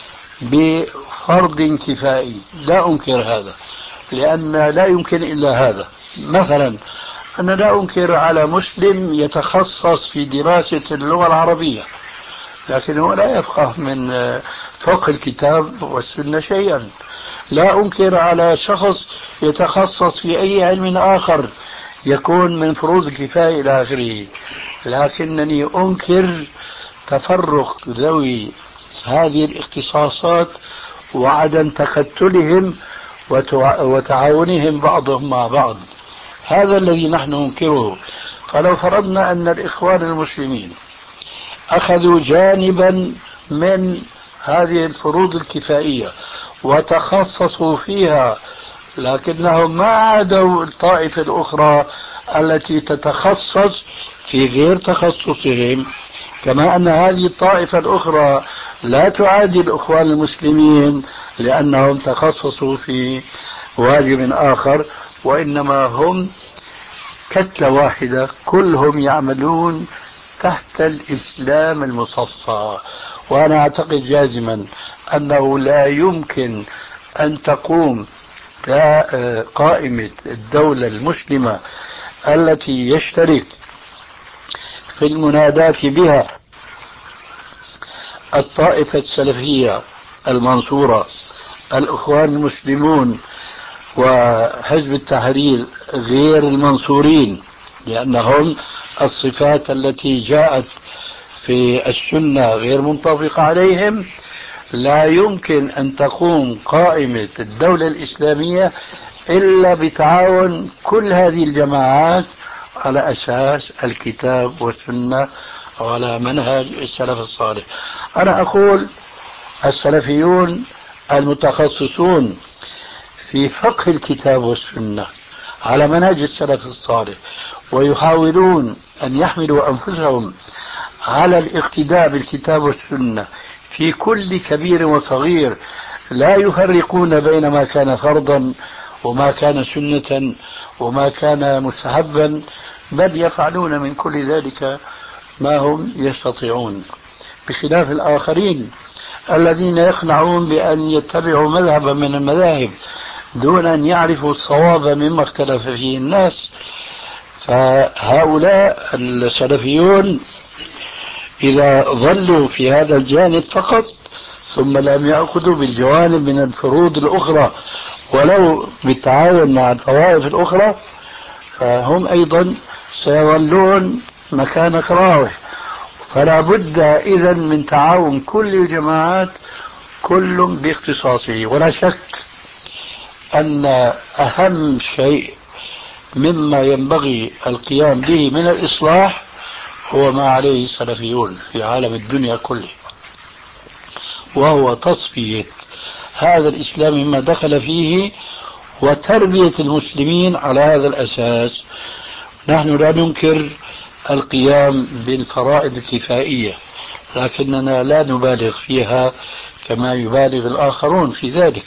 بفرض كفائي، لا أنكر هذا، لأن لا يمكن إلا هذا. مثلا أنا لا أنكر على مسلم يتخصص في دراسة اللغة العربية، لكن هو لا يفقه من فقه الكتاب والسنة شيئا. لا أنكر على شخص يتخصص في أي علم آخر يكون من فروض الكفاية إلى آخره، لكنني أنكر تفرق ذوي هذه الاختصاصات وعدم تكتلهم وتعاونهم بعضهم مع بعض. هذا الذي نحن ننكره. فلو فرضنا أن الإخوان المسلمين أخذوا جانبا من هذه الفروض الكفائية وتخصصوا فيها، لكنهم ما عادوا الطائفة الأخرى التي تتخصص في غير تخصصهم، كما أن هذه الطائفة الأخرى لا تعادي الإخوان المسلمين لأنهم تخصصوا في واجب آخر، وإنما هم كتلة واحدة كلهم يعملون تحت الإسلام المصفى. وأنا أعتقد جازما أنه لا يمكن أن تقوم قائمة الدولة المسلمة التي يشترك في المناداة بها الطائفة السلفية المنصورة، الإخوان المسلمون، وحزب التحرير غير المنصورين، لأنهم الصفات التي جاءت في السنة غير منطبقة عليهم. لا يمكن أن تقوم قائمة الدولة الإسلامية إلا بتعاون كل هذه الجماعات على أساس الكتاب والسنة وعلى منهج السلف الصالح. أنا أقول السلفيون المتخصصون في فقه الكتاب والسنة على منهج السلف الصالح ويحاولون أن يحملوا أنفسهم على الاقتداء بالكتاب والسنة في كل كبير وصغير، لا يفرقون بين ما كان فرضا وما كان سنة وما كان مستحبا، بل يفعلون من كل ذلك ما هم يستطيعون، بخلاف الآخرين الذين يقنعون بأن يتبعوا مذهبا من المذاهب دون أن يعرفوا الصواب مما اختلف فيه الناس. فهؤلاء السلفيون إذا ظلوا في هذا الجانب فقط ثم لم يأخذوا بالجوانب من الفروض الأخرى ولو بالتعاون مع الطوائف الأخرى، فهم أيضا سيظلون مكان كراهه. فلا بد إذن من تعاون كل الجماعات كل باختصاصه. ولا شك أن أهم شيء مما ينبغي القيام به من الإصلاح هو ما عليه السلفيون في عالم الدنيا كله، وهو تصفية هذا الإسلام مما دخل فيه وتربية المسلمين على هذا الأساس. نحن لا ننكر القيام بالفرائض الكفائية، لكننا لا نبالغ فيها كما يبالغ الآخرون في ذلك.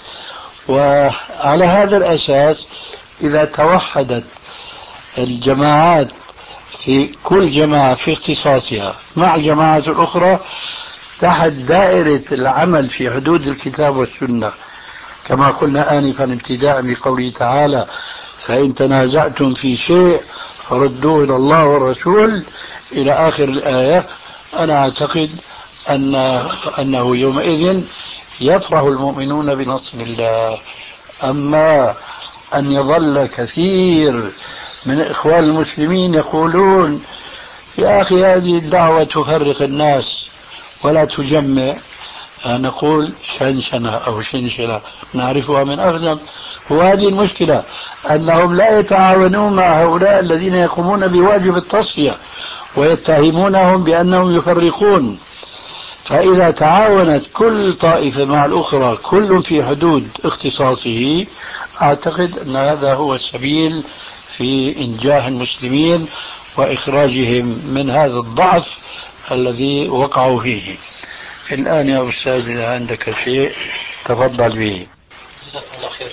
وعلى هذا الأساس إذا توحدت الجماعات في كل جماعة في اختصاصها مع الجماعات الأخرى تحت دائرة العمل في حدود الكتاب والسنة، كما قلنا آنفا ابتداء بقوله تعالى: فإن تنازعتم في شيء فردوه إلى الله والرسول إلى آخر الآية، أنا أعتقد أن أنه يومئذ يفرح المؤمنون بنصر الله. أما أن يظل كثير من إخوان المسلمين يقولون: يا أخي هذه الدعوة تفرق الناس ولا تجمع، نقول شنشنة أو شنشنة نعرفها من أقدم. وهذه المشكلة أنهم لا يتعاونون مع هؤلاء الذين يقومون بواجب التصفية ويتهمونهم بأنهم يفرقون. فإذا تعاونت كل طائفة مع الأخرى كل في حدود اختصاصه، أعتقد أن هذا هو السبيل في إنجاح المسلمين وإخراجهم من هذا الضعف الذي وقعوا فيه. الآن يا أستاذ إذا عندك شيء تفضل به. جزاكم الله خير.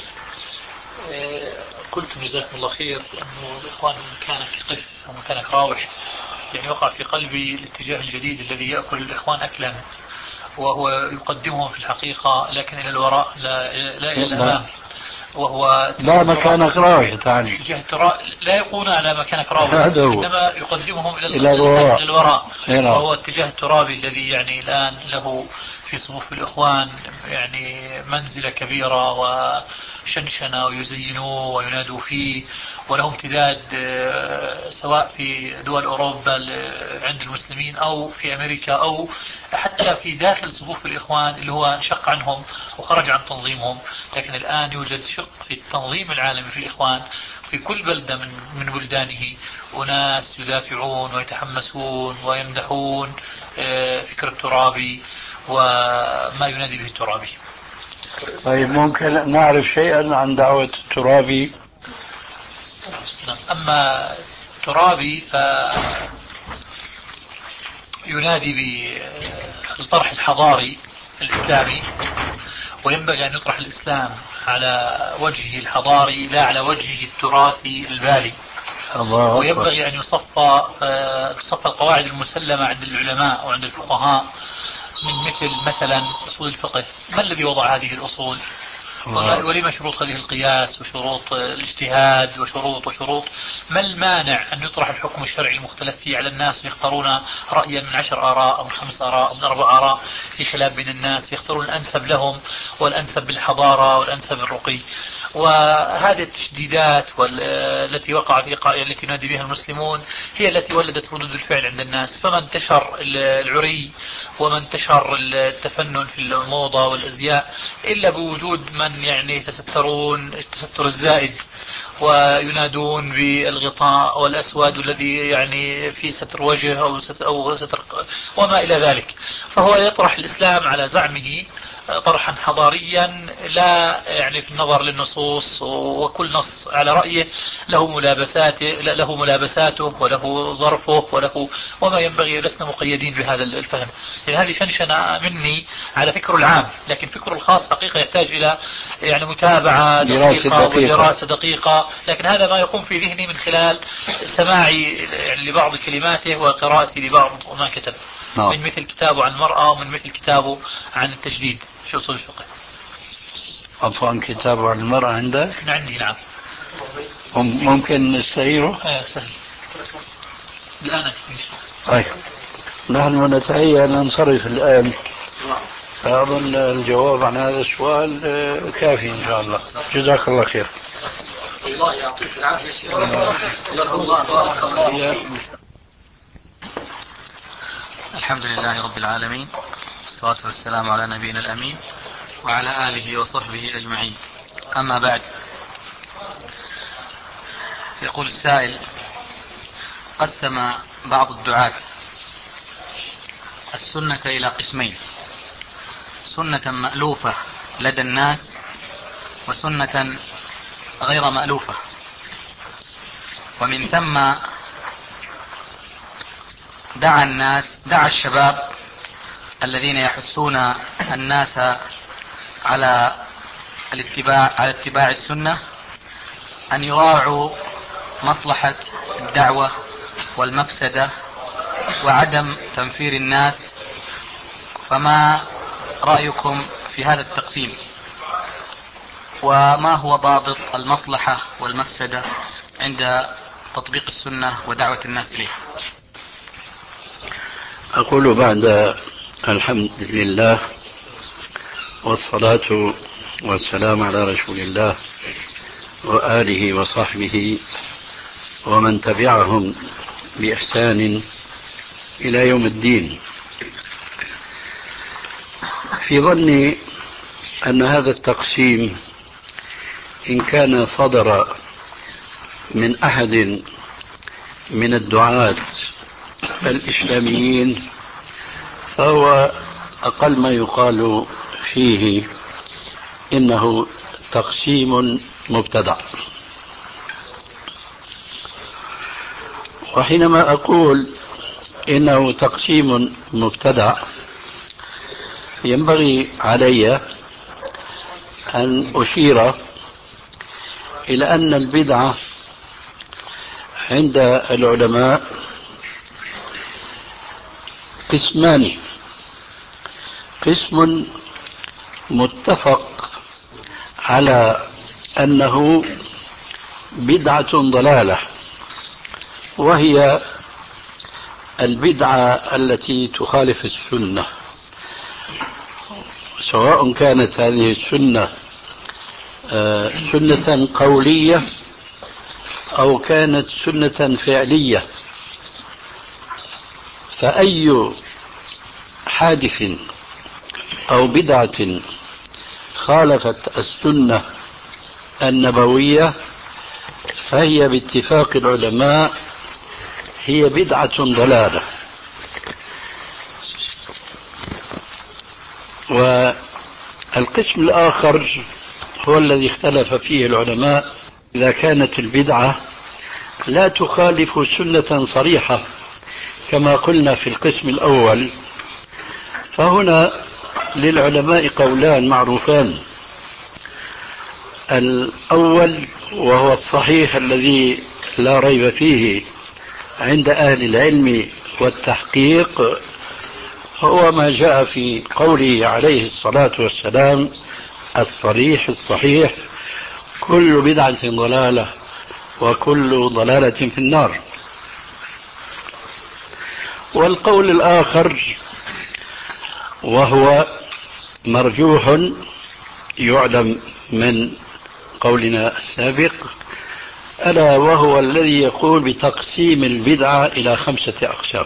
قلت جزاكم الله خير أنه الإخوان مكانك قف ومكانك راوح، يعني وقع في قلبي الاتجاه الجديد الذي يأكل الإخوان أكلا، وهو يقدمهم في الحقيقة لكن إلى الوراء لا, لا إلى الأمام. وهو لا مكانك راوية تعني اتجاه التراب، لا يقولون على مكانك راوية، إنما يقدمهم إلى, إلى الوراء, إلى الوراء. هنا. وهو اتجاه الترابي الذي يعني الآن له في صفوف الإخوان يعني منزلة كبيرة وشنشنة ويزينوه وينادوا فيه، وله امتداد سواء في دول أوروبا عند المسلمين أو في أمريكا أو حتى في داخل صفوف الإخوان اللي هو انشق عنهم وخرج عن تنظيمهم. لكن الآن يوجد شق في التنظيم العالمي في الإخوان في كل بلدة من من بلدانه، وناس يدافعون ويتحمسون ويمدحون فكر الترابي وما ينادي به الترابي. طيب ممكن نعرف شيئا عن دعوة الترابي؟ أما الترابي فينادي بالطرح الحضاري الإسلامي، وينبغي أن يطرح الإسلام على وجهه الحضاري لا على وجهه التراثي البالي. وينبغي أن يصفى تصفى القواعد المسلمة عند العلماء وعند الفقهاء من مثل مثلا أصول الفقه. ما الذي وضع هذه الأصول؟ ولما شروط هذه القياس وشروط الاجتهاد وشروط وشروط ما المانع أن يطرح الحكم الشرعي المختلف فيه على الناس ويختارون رأيا من عشر آراء أو من خمس آراء أو من أربع آراء في خلاف بين الناس، يختارون الأنسب لهم والأنسب بالحضارة والأنسب بالرقي. وهذه التشديدات التي وقع في التي ينادي بها المسلمون هي التي ولدت ردود الفعل عند الناس، فما انتشر العري وما انتشر التفنن في الموضة والأزياء إلا بوجود من يعني يتسترون التستر الزائد وينادون بالغطاء والأسود الذي يعني في ستر وجه أو ستر, أو ستر وما إلى ذلك. فهو يطرح الإسلام على زعمه طرحا حضاريا لا يعني في النظر للنصوص، وكل نص على رأيه له ملابساته له ملابساته وله ظرفه وله وما ينبغي. لسنا مقيدين بهذا الفهم، يعني هذه شنشنة مني على فكر العام، لكن فكر الخاص حقيقة يحتاج إلى يعني متابعة دقيقة ودراسة دقيقة. لكن هذا ما يقوم في ذهني من خلال سماعي يعني لبعض كلماته وقراءتي لبعض ما كتب من مثل كتابه عن المرأة ومن مثل كتابه عن التجديد في أصول الفقه. عفوا كتابه عن المرأة عندك؟ عندي نعم. ممكن نستعيره؟ آه سهل الآن. طيب نحن نتهيأ أن ننصرف الآن، فأظن الجواب عن هذا السؤال كافي إن شاء الله. جزاك الله خير. الله يعطيك العافية. الحمد لله رب العالمين، والصلاة والسلام على نبينا الأمين وعلى آله وصحبه أجمعين. أما بعد، يقول السائل: قسم بعض الدعاة السنة إلى قسمين: سنة مألوفة لدى الناس وسنة غير مألوفة، ومن ثم دعا الناس دعا الشباب الذين يحثون الناس على الاتباع على اتباع السنة أن يراعوا مصلحة الدعوة والمفسدة وعدم تنفير الناس. فما رأيكم في هذا التقسيم؟ وما هو ضابط المصلحة والمفسدة عند تطبيق السنة ودعوة الناس إليها؟ أقول بعد الحمد لله والصلاة والسلام على رسول الله وآله وصحبه ومن تبعهم بإحسان إلى يوم الدين. في ظني أن هذا التقسيم إن كان صدر من أحد من الدعاة الإسلاميين فهو أقل ما يقال فيه إنه تقسيم مبتدع. وحينما أقول إنه تقسيم مبتدع ينبغي علي أن أشير إلى أن البدعة عند العلماء قسمان: قسم متفق على أنه بدعة ضلالة، وهي البدعة التي تخالف السنة، سواء كانت هذه السنة سنة قولية أو كانت سنة فعلية. فأي حادث أو بدعة خالفت السنة النبوية فهي باتفاق العلماء هي بدعة ضلالة. والقسم الآخر هو الذي اختلف فيه العلماء، إذا كانت البدعة لا تخالف سنة صريحة كما قلنا في القسم الأول، فهنا للعلماء قولان معروفان. الأول وهو الصحيح الذي لا ريب فيه عند أهل العلم والتحقيق، هو ما جاء في قوله عليه الصلاة والسلام الصريح الصحيح: كل بدعة ضلالة وكل ضلالة في النار. والقول الآخر وهو مرجوح يعلم من قولنا السابق، ألا وهو الذي يقول بتقسيم البدعة إلى خمسة أقسام.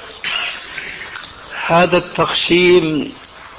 هذا التقسيم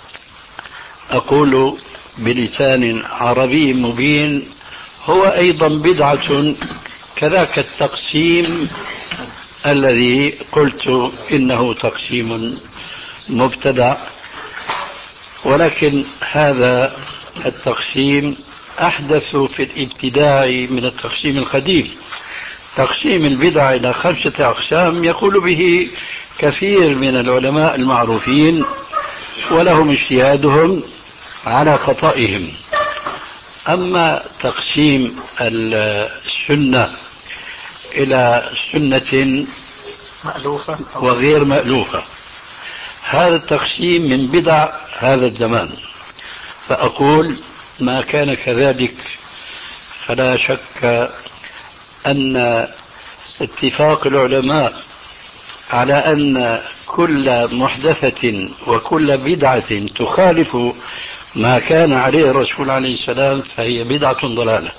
أقول بلسان عربي مبين هو أيضا بدعة كذاك التقسيم الذي قلت إنه تقسيم مبتدع، ولكن هذا التقسيم أحدث في الابتداع من التقسيم القديم. تقسيم البدع إلى خمسة أقسام يقول به كثير من العلماء المعروفين ولهم اجتهادهم على خطئهم. أما تقسيم السنة إلى سنة مألوفة وغير مألوفة، هذا التقسيم من بدع هذا الزمان. فأقول ما كان كذلك فلا شك أن اتفاق العلماء على أن كل محدثة وكل بدعة تخالف ما كان عليه الرسول عليه السلام فهي بدعة ضلالة.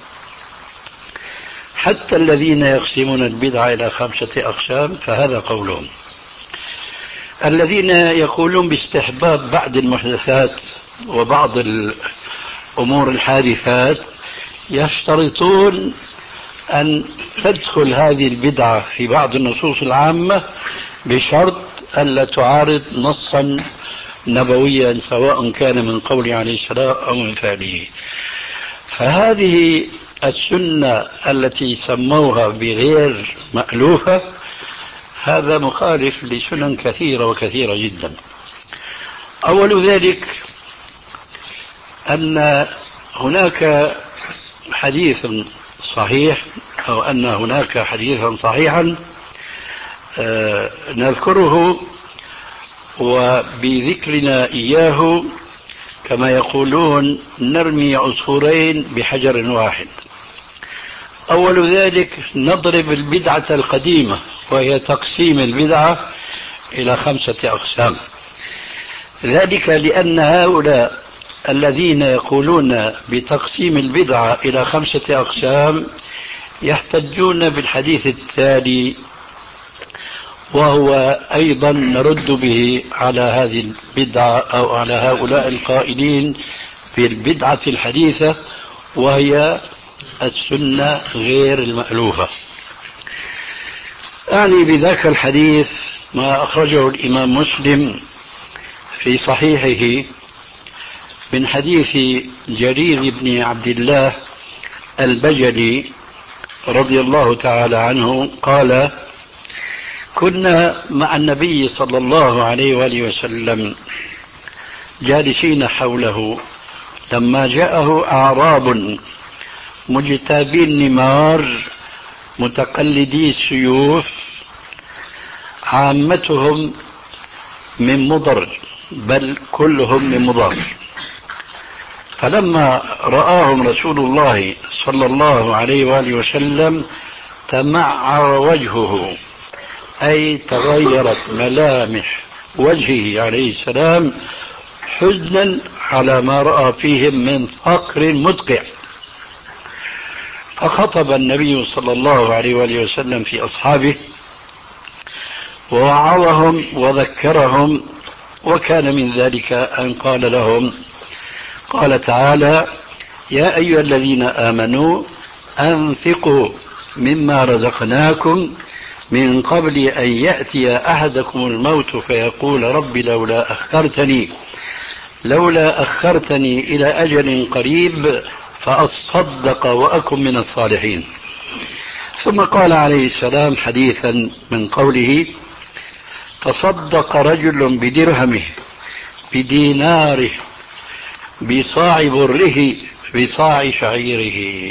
حتى الذين يقسمون البدعة إلى خمسة أقسام فهذا قولهم. الذين يقولون باستحباب بعض المحدثات وبعض الأمور الحادثات يشترطون أن تدخل هذه البدعة في بعض النصوص العامة بشرط ألا تعارض نصا نبويا سواء كان من قول عليه السلام أو من فعله. فهذه السنة التي سموها بغير مألوفة هذا مخالف لسنن كثيرة وكثيرة جدا. أول ذلك أن هناك حديث صحيح أو أن هناك حديثا صحيحا آه نذكره وبذكرنا إياه كما يقولون نرمي عصفورين بحجر واحد. أول ذلك نضرب البدعة القديمة وهي تقسيم البدعة إلى خمسة أقسام، ذلك لأن هؤلاء الذين يقولون بتقسيم البدعة إلى خمسة أقسام يحتجون بالحديث التالي، وهو أيضا نرد به على هذه البدعة أو على هؤلاء القائلين بالبدعة الحديثة وهي السنة غير المألوفة. أعني بذاك الحديث ما أخرجه الإمام مسلم في صحيحه من حديث جرير بن عبد الله البجلي رضي الله تعالى عنه قال: كنا مع النبي صلى الله عليه وآله وسلم جالسين حوله لما جاءه أعراب مجتابي النمار متقلدي السيوف عامتهم من مضر بل كلهم من مضر، فلما رآهم رسول الله صلى الله عليه وآله وسلم تمعر وجهه، أي تغيرت ملامح وجهه عليه السلام حزنا على ما رأى فيهم من فقر مدقع. فخطب النبي صلى الله عليه وآله وسلم في أصحابه ووعظهم وذكرهم، وكان من ذلك أن قال لهم، قال تعالى: يا أيها الذين آمنوا أنفقوا مما رزقناكم من قبل أن يأتي أحدكم الموت فيقول رب لولا أخرتني لولا أخرتني إلى أجل قريب فأصدق وأكن من الصالحين. ثم قال عليه السلام حديثا من قوله: تصدق رجل بدرهمه بديناره بصاع بره بصاع شعيره.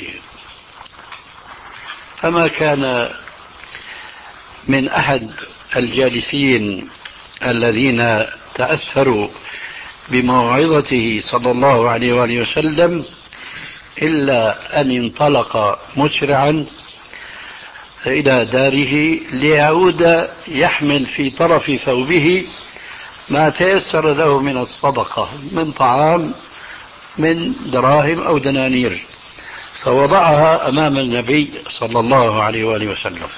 فما كان من أحد الجالسين الذين تأثروا بموعظته صلى الله عليه وآله وسلم إلا أن انطلق مسرعا إلى داره ليعود يحمل في طرف ثوبه ما تيسر له من الصدقة من طعام من دراهم أو دنانير، فوضعها أمام النبي صلى الله عليه وآله وسلم.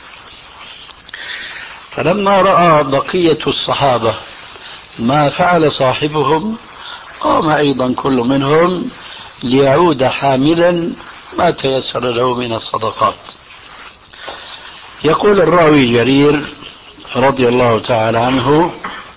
فلما رأى بقية الصحابة ما فعل صاحبهم قام أيضا كل منهم ليعود حاملا ما تيسر له من الصدقات. يقول الراوي جرير رضي الله تعالى عنه: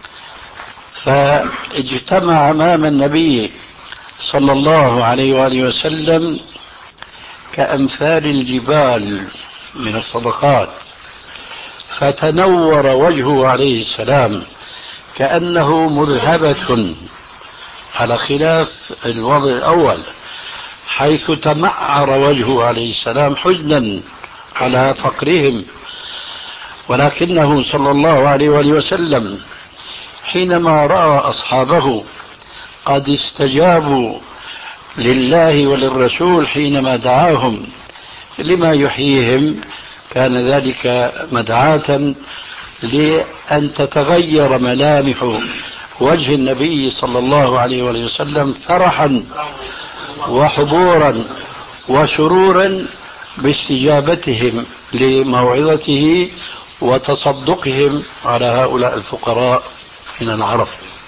فاجتمع أمام النبي صلى الله عليه وآله وسلم كأمثال الجبال من الصدقات، فتنور وجهه عليه السلام كأنه مذهبة، على خلاف الوضع الأول حيث تمعر وجهه عليه السلام حزنا على فقرهم. ولكنه صلى الله عليه وآله وسلم حينما رأى أصحابه قد استجابوا لله وللرسول حينما دعاهم لما يحييهم، كان ذلك مدعاة لأن تتغير ملامح وجه النبي صلى الله عليه وآله وسلم فرحا وحضورا وسرورا باستجابتهم لموعظته وتصدقهم على هؤلاء الفقراء من العرب.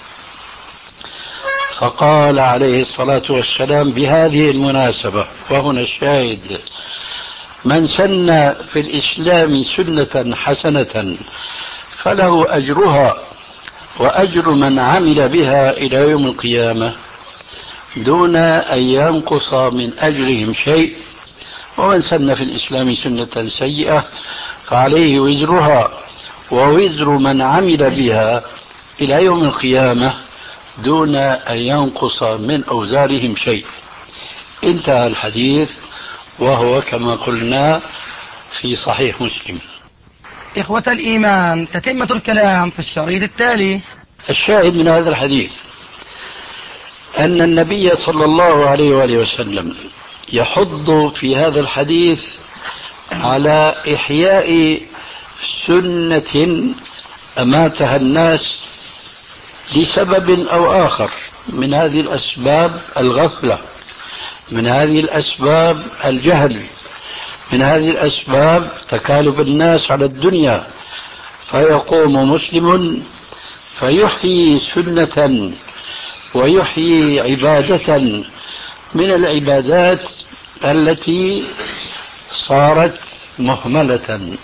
فقال عليه الصلاة والسلام بهذه المناسبة، وهنا الشاهد: من سن في الإسلام سنة حسنة فله أجرها وأجر من عمل بها إلى يوم القيامة دون أن ينقص من أجرهم شيء، ومن سن في الإسلام سنة سيئة فعليه وزرها ووزر من عمل بها إلى يوم القيامة دون أن ينقص من أوزارهم شيء. انتهى الحديث، وهو كما قلنا في صحيح مسلم. إخوة الإيمان، تتمة الكلام في الشريط التالي. الشاهد من هذا الحديث أن النبي صلى الله عليه وآله وسلم يحض في هذا الحديث على إحياء سنة أماتها الناس لسبب أو آخر، من هذه الأسباب الغفلة، من هذه الأسباب الجهل، من هذه الأسباب تكالب الناس على الدنيا، فيقوم مسلم فيحيي سنة ويحيي عبادة من العبادات التي صارت مهملة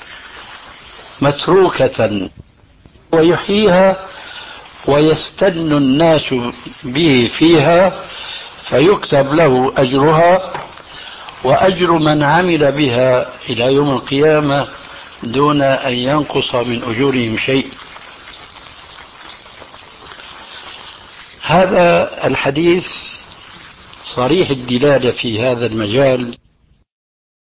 متروكة، ويحييها ويستن الناس به فيها فيكتب له أجرها وأجر من عمل بها إلى يوم القيامة دون أن ينقص من أجورهم شيء. هذا الحديث صريح الدلالة في هذا المجال